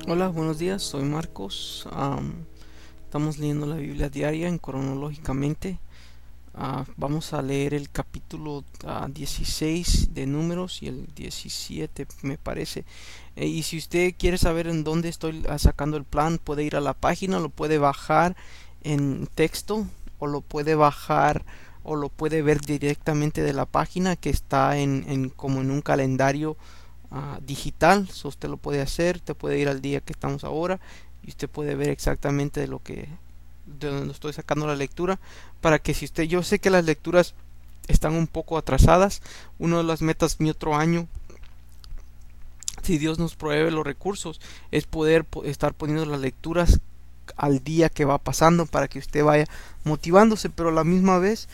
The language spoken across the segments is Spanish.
Hola, buenos días, soy Marcos. Estamos leyendo la Biblia diaria en cronológicamente. Vamos a leer el capítulo 16 de Números y el 17 me parece. Y si usted quiere saber en dónde estoy sacando el plan, puede ir a la página, lo puede bajar en texto o lo puede bajar o lo puede ver directamente de la página que está como en un calendario digital. So usted lo puede hacer, te puede ir al día que estamos ahora y usted puede ver exactamente de donde estoy sacando la lectura, para que si usted, yo sé que las lecturas están un poco atrasadas. Una de las metas mi otro año, si Dios nos provee los recursos, es poder estar poniendo las lecturas al día que va pasando para que usted vaya motivándose, pero a la misma vez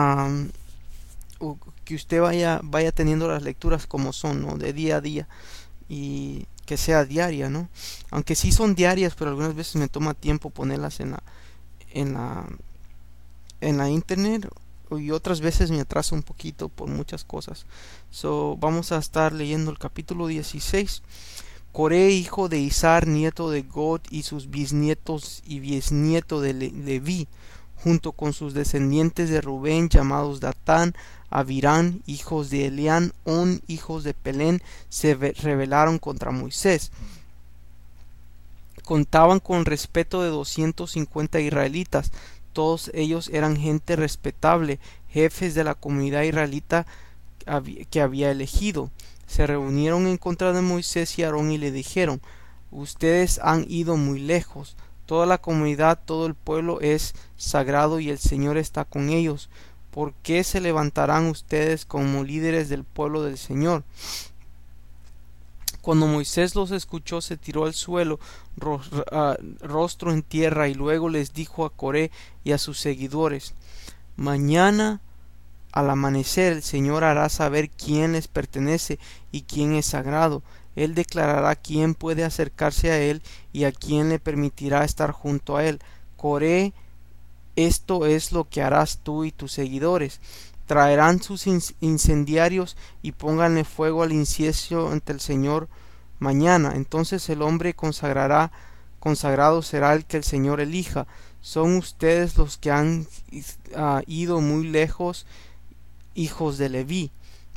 que usted vaya teniendo las lecturas como son, ¿no? De día a día, y que sea diaria, ¿no? Aunque sí son diarias, pero algunas veces me toma tiempo ponerlas en la, en la internet, y otras veces me atraso un poquito por muchas cosas. Vamos a estar leyendo el capítulo 16. Coré, hijo de Izar, nieto de God, y sus bisnietos y bisnieto de Leví, junto con sus descendientes de Rubén, llamados Datán, Abirán, hijos de Elián, On, hijos de Pelén, se rebelaron contra Moisés. Contaban con respeto de 250 israelitas. Todos ellos eran gente respetable, jefes de la comunidad israelita que había elegido. Se reunieron en contra de Moisés y Aarón y le dijeron: ustedes han ido muy lejos. Toda la comunidad, todo el pueblo es sagrado y el Señor está con ellos. ¿Por qué se levantarán ustedes como líderes del pueblo del Señor? Cuando Moisés los escuchó, se tiró al suelo, rostro en tierra, y luego les dijo a Coré y a sus seguidores: mañana al amanecer el Señor hará saber quién les pertenece y quién es sagrado. Él declarará quién puede acercarse a él y a quién le permitirá estar junto a él. Coré, esto es lo que harás tú y tus seguidores: traerán sus incendiarios y pónganle fuego al incienso ante el Señor mañana. Entonces el hombre consagrado será el que el Señor elija. Son ustedes los que han ido muy lejos, hijos de Leví.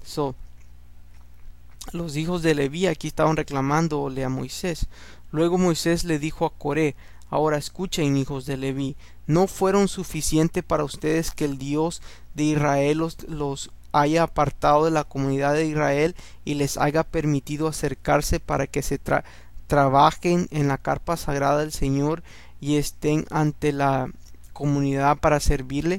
Los hijos de Leví aquí estaban reclamándole a Moisés. Luego Moisés le dijo a Coré: ahora escuchen, hijos de Leví, ¿no fueron suficiente para ustedes que el Dios de Israel los haya apartado de la comunidad de Israel y les haya permitido acercarse para que se trabajen en la carpa sagrada del Señor y estén ante la comunidad para servirle?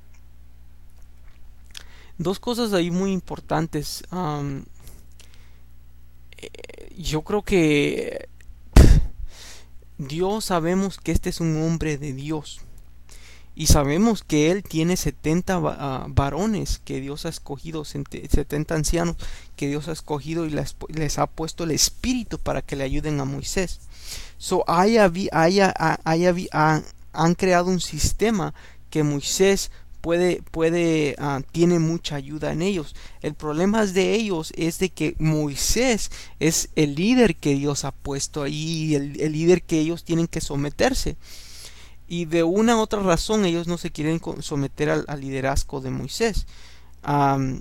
Dos cosas ahí muy importantes. Yo creo que Dios, sabemos que este es un hombre de Dios, y sabemos que él tiene 70 varones que Dios ha escogido, 70 ancianos que Dios ha escogido, y les ha puesto el espíritu para que le ayuden a Moisés. Han creado un sistema que Moisés tiene mucha ayuda en ellos. El problema de ellos es de que Moisés es el líder que Dios ha puesto ahí, el líder que ellos tienen que someterse, y de una u otra razón ellos no se quieren someter al liderazgo de Moisés. Um,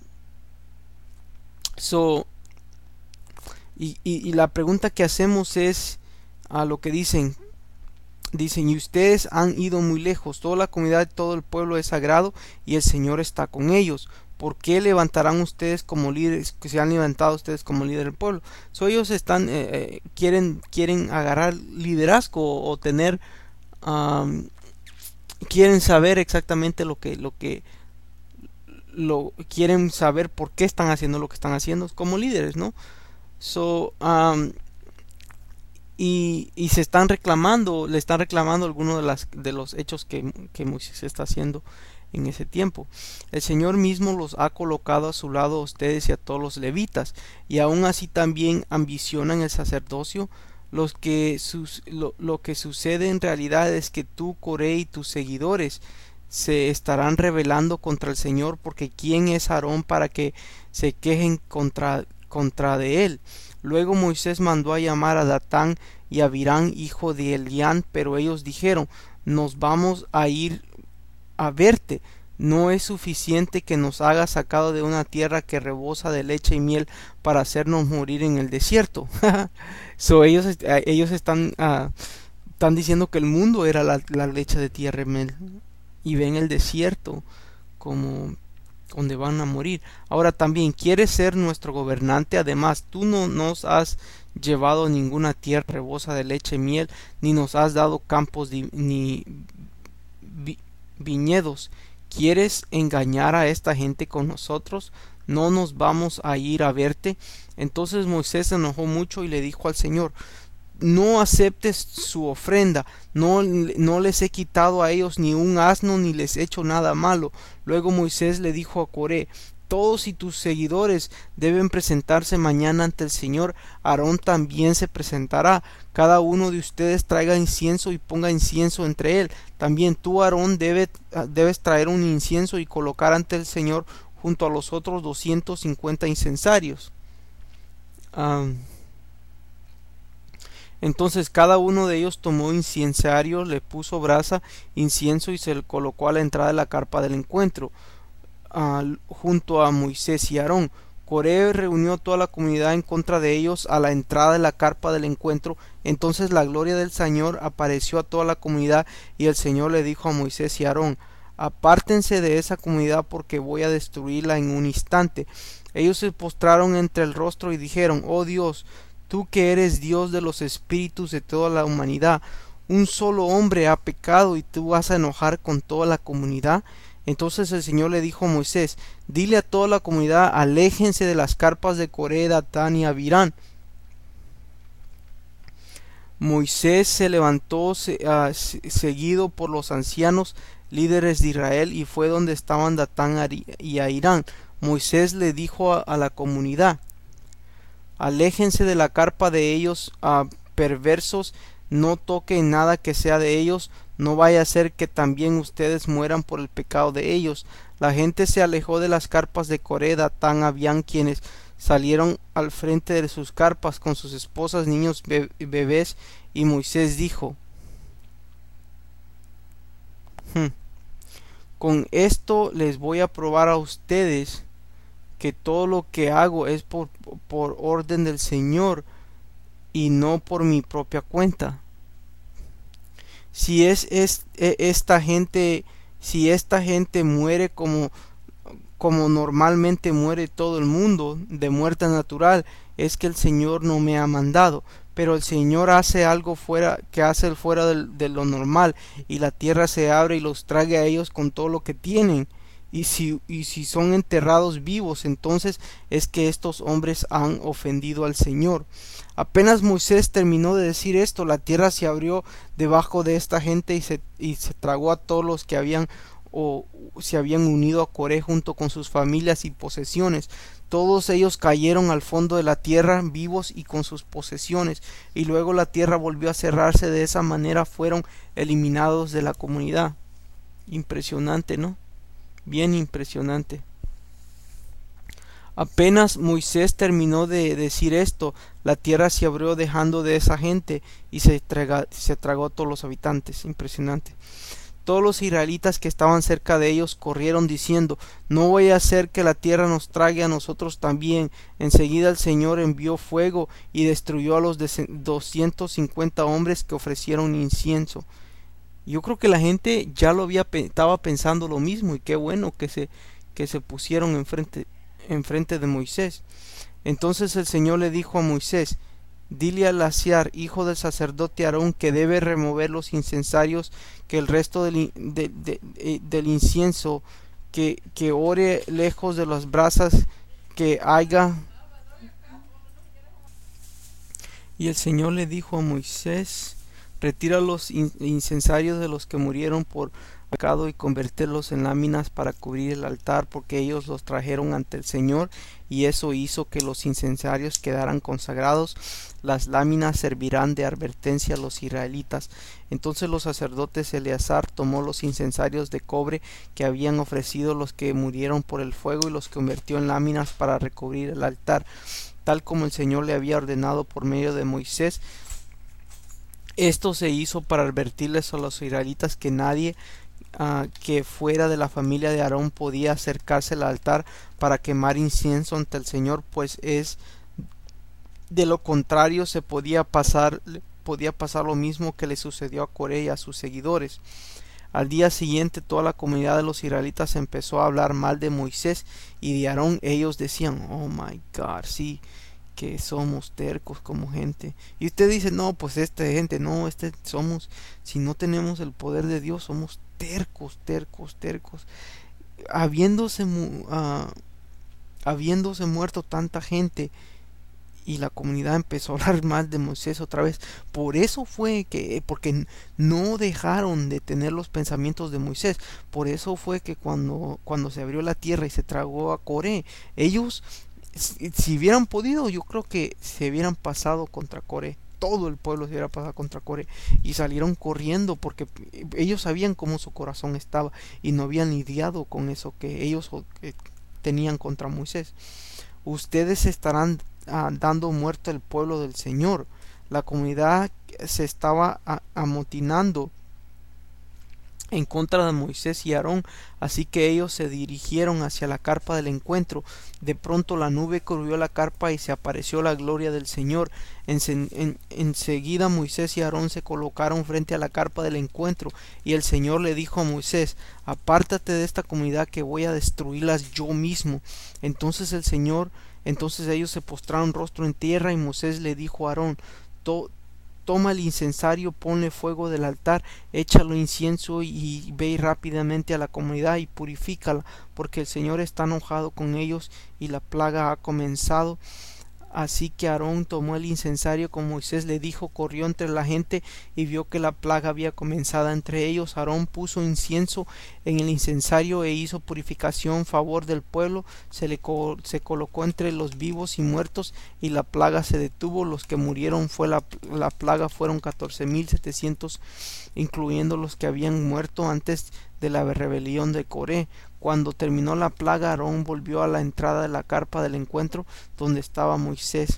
so, y la pregunta que hacemos es a lo que dicen: y ustedes han ido muy lejos, toda la comunidad, todo el pueblo es sagrado y el Señor está con ellos. ¿Por qué levantarán ustedes como líderes, que se han levantado ustedes como líder del pueblo? Ellos quieren agarrar liderazgo o tener, quieren saber exactamente quieren saber por qué están haciendo lo que están haciendo como líderes, ¿no? So, y se están reclamando, le están reclamando algunos de los hechos que Moisés está haciendo en ese tiempo. El Señor mismo los ha colocado a su lado a ustedes y a todos los levitas, y aún así también ambicionan el sacerdocio. Lo que sucede en realidad es que tú, Coré, y tus seguidores se estarán rebelando contra el Señor, porque ¿quién es Aarón para que se quejen contra de él? Luego Moisés mandó a llamar a Datán y Abirán hijo de Elián, pero ellos dijeron: nos vamos a ir a verte. ¿No es suficiente que nos hagas sacado de una tierra que rebosa de leche y miel para hacernos morir en el desierto? Ellos están diciendo que el mundo era la leche de tierra y miel, y ven el desierto como donde van a morir. Ahora también quieres ser nuestro gobernante. Además, tú no nos has llevado ninguna tierra rebosa de leche y miel, ni nos has dado campos ni viñedos. ¿Quieres engañar a esta gente con nosotros? ¿No nos vamos a ir a verte? Entonces Moisés se enojó mucho y le dijo al Señor: no aceptes su ofrenda, no les he quitado a ellos ni un asno, ni les he hecho nada malo. Luego Moisés le dijo a Coré: todos y tus seguidores deben presentarse mañana ante el Señor. Aarón también se presentará. Cada uno de ustedes traiga incienso y ponga incienso entre él. También tú, Aarón, debes traer un incienso y colocar ante el Señor junto a los otros 250 incensarios. Entonces cada uno de ellos tomó incensario, le puso brasa, incienso y se le colocó a la entrada de la carpa del encuentro, junto a Moisés y Aarón. Coré reunió toda la comunidad en contra de ellos a la entrada de la carpa del encuentro. Entonces la gloria del Señor apareció a toda la comunidad, y el Señor le dijo a Moisés y a Aarón: apártense de esa comunidad, porque voy a destruirla en un instante. Ellos se postraron entre el rostro y dijeron: oh Dios, tú que eres Dios de los espíritus de toda la humanidad, un solo hombre ha pecado y tú vas a enojar con toda la comunidad. Entonces el Señor le dijo a Moisés: dile a toda la comunidad: aléjense de las carpas de Coré, Datán y Abirán. Moisés se levantó seguido por los ancianos líderes de Israel, y fue donde estaban Datán y Abirán. Moisés le dijo a la comunidad: aléjense de la carpa de ellos, perversos, no toquen nada que sea de ellos, no vaya a ser que también ustedes mueran por el pecado de ellos. La gente se alejó de las carpas de Coré, Datán y Abirán, quienes salieron al frente de sus carpas con sus esposas, niños, bebés, y Moisés dijo: con esto les voy a probar a ustedes que todo lo que hago es por orden del Señor y no por mi propia cuenta. Si esta gente muere como normalmente muere todo el mundo, de muerte natural, es que el Señor no me ha mandado. Pero el Señor hace algo fuera de lo normal, y la tierra se abre y los trague a ellos con todo lo que tienen. Y si son enterrados vivos, entonces es que estos hombres han ofendido al Señor. Apenas Moisés terminó de decir esto, la tierra se abrió debajo de esta gente y se tragó a todos los que se habían unido a Coré junto con sus familias y posesiones. Todos ellos cayeron al fondo de la tierra vivos y con sus posesiones, y luego la tierra volvió a cerrarse. De esa manera fueron eliminados de la comunidad. Impresionante, ¿no? Bien impresionante. Apenas Moisés terminó de decir esto, la tierra se abrió dejando de esa gente y se tragó a todos los habitantes. Impresionante. Todos los israelitas que estaban cerca de ellos corrieron diciendo: no voy a hacer que la tierra nos trague a nosotros también. Enseguida el Señor envió fuego y destruyó a los 250 hombres que ofrecieron incienso. Yo creo que la gente ya estaba pensando lo mismo, y qué bueno que se pusieron enfrente de Moisés. Entonces el Señor le dijo a Moisés: dile a Eleazar, hijo del sacerdote Aarón, que debe remover los incensarios, que el resto del incienso, que ore lejos de las brasas que haya. Y el Señor le dijo a Moisés: retira los incensarios de los que murieron por pecado y convertirlos en láminas para cubrir el altar, porque ellos los trajeron ante el Señor, y eso hizo que los incensarios quedaran consagrados. Las láminas servirán de advertencia a los israelitas. Entonces los sacerdotes Eleazar tomó los incensarios de cobre que habían ofrecido los que murieron por el fuego, y los convirtió en láminas para recubrir el altar, tal como el Señor le había ordenado por medio de Moisés. Esto se hizo para advertirles a los israelitas que nadie que fuera de la familia de Aarón podía acercarse al altar para quemar incienso ante el Señor, pues es de lo contrario se podía pasar lo mismo que le sucedió a Coré y a sus seguidores. Al día siguiente toda la comunidad de los israelitas empezó a hablar mal de Moisés y de Aarón. Ellos decían, oh my God, sí, que somos tercos como gente. Y usted dice, no, pues esta gente, no, somos, si no tenemos el poder de Dios, somos tercos, tercos, tercos. Habiéndose, habiéndose muerto tanta gente, y la comunidad empezó a hablar mal de Moisés otra vez. Por eso fue que, porque no dejaron de tener los pensamientos de Moisés. Por eso fue que cuando se abrió la tierra y se tragó a Coré, ellos, si hubieran podido, yo creo que se hubieran pasado contra Coré. Todo el pueblo se hubiera pasado contra Coré y salieron corriendo porque ellos sabían cómo su corazón estaba y no habían lidiado con eso que ellos tenían contra Moisés. Ustedes estarán dando muerte al pueblo del Señor. La comunidad se estaba amotinando en contra de Moisés y Aarón, así que ellos se dirigieron hacia la carpa del encuentro. De pronto la nube cubrió la carpa y se apareció la gloria del Señor. Enseguida Moisés y Aarón se colocaron frente a la carpa del encuentro, y el Señor le dijo a Moisés, apártate de esta comunidad que voy a destruirlas yo mismo. Entonces ellos se postraron rostro en tierra, y Moisés le dijo a Aarón, toma el incensario, ponle fuego del altar, échalo incienso y ve rápidamente a la comunidad y purifícala, porque el Señor está enojado con ellos y la plaga ha comenzado. Así que Aarón tomó el incensario como Moisés le dijo, corrió entre la gente y vio que la plaga había comenzado entre ellos. Aarón puso incienso en el incensario e hizo purificación en favor del pueblo. Se colocó entre los vivos y muertos y la plaga se detuvo. Los que murieron la plaga fueron 14,700, incluyendo los que habían muerto antes de la rebelión de Coré. Cuando terminó la plaga, Aarón volvió a la entrada de la carpa del encuentro donde estaba Moisés.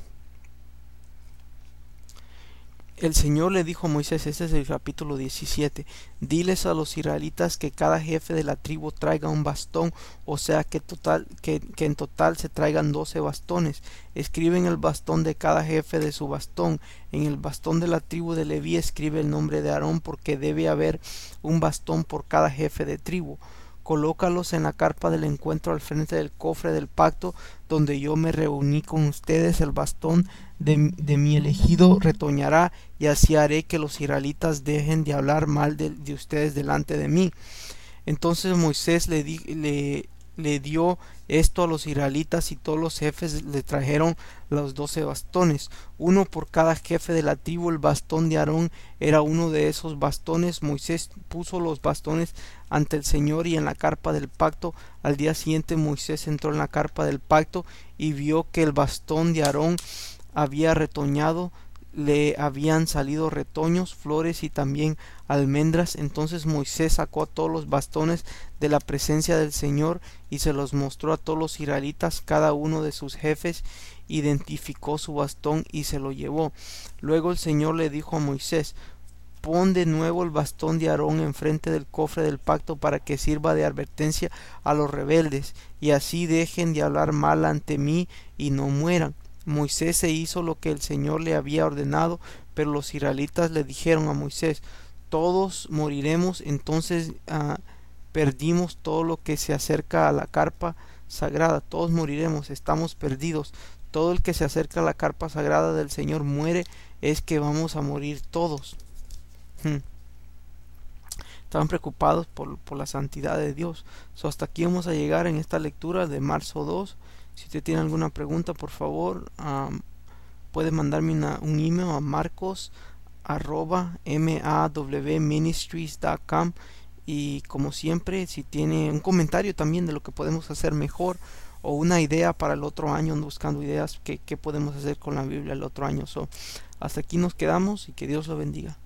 El Señor le dijo a Moisés, este es el capítulo 17, diles a los israelitas que cada jefe de la tribu traiga un bastón, o sea que en total se traigan 12 bastones. Escribe en el bastón de cada jefe de su bastón. En el bastón de la tribu de Leví escribe el nombre de Aarón, porque debe haber un bastón por cada jefe de tribu. Colócalos en la carpa del encuentro al frente del cofre del pacto donde yo me reuní con ustedes. El bastón de mi elegido retoñará, y así haré que los israelitas dejen de hablar mal de ustedes delante de mí. Entonces Moisés le dio esto a los israelitas, y todos los jefes le trajeron los 12 bastones, uno por cada jefe de la tribu. El bastón de Aarón era uno de esos bastones. Moisés puso los bastones ante el Señor y en la carpa del pacto. Al día siguiente Moisés entró en la carpa del pacto y vio que el bastón de Aarón había retoñado, le habían salido retoños, flores y también almendras. Entonces Moisés sacó a todos los bastones de la presencia del Señor y se los mostró a todos los israelitas. Cada uno de sus jefes identificó su bastón y se lo llevó. Luego el Señor le dijo a Moisés, pon de nuevo el bastón de Aarón enfrente del cofre del pacto para que sirva de advertencia a los rebeldes, y así dejen de hablar mal ante mí y no mueran. Moisés se hizo lo que el Señor le había ordenado, pero los israelitas le dijeron a Moisés, todos moriremos. Entonces perdimos todo lo que se acerca a la carpa sagrada, todos moriremos, estamos perdidos. Todo el que se acerca a la carpa sagrada del Señor muere, es que vamos a morir todos. Estaban preocupados por la santidad de Dios. Hasta aquí vamos a llegar en esta lectura de marzo 2. Si usted tiene alguna pregunta, por favor, puede mandarme un email a marcos@mawministries.com. Y como siempre, si tiene un comentario también de lo que podemos hacer mejor o una idea para el otro año, ando buscando ideas que podemos hacer con la Biblia el otro año. Hasta aquí nos quedamos y que Dios lo bendiga.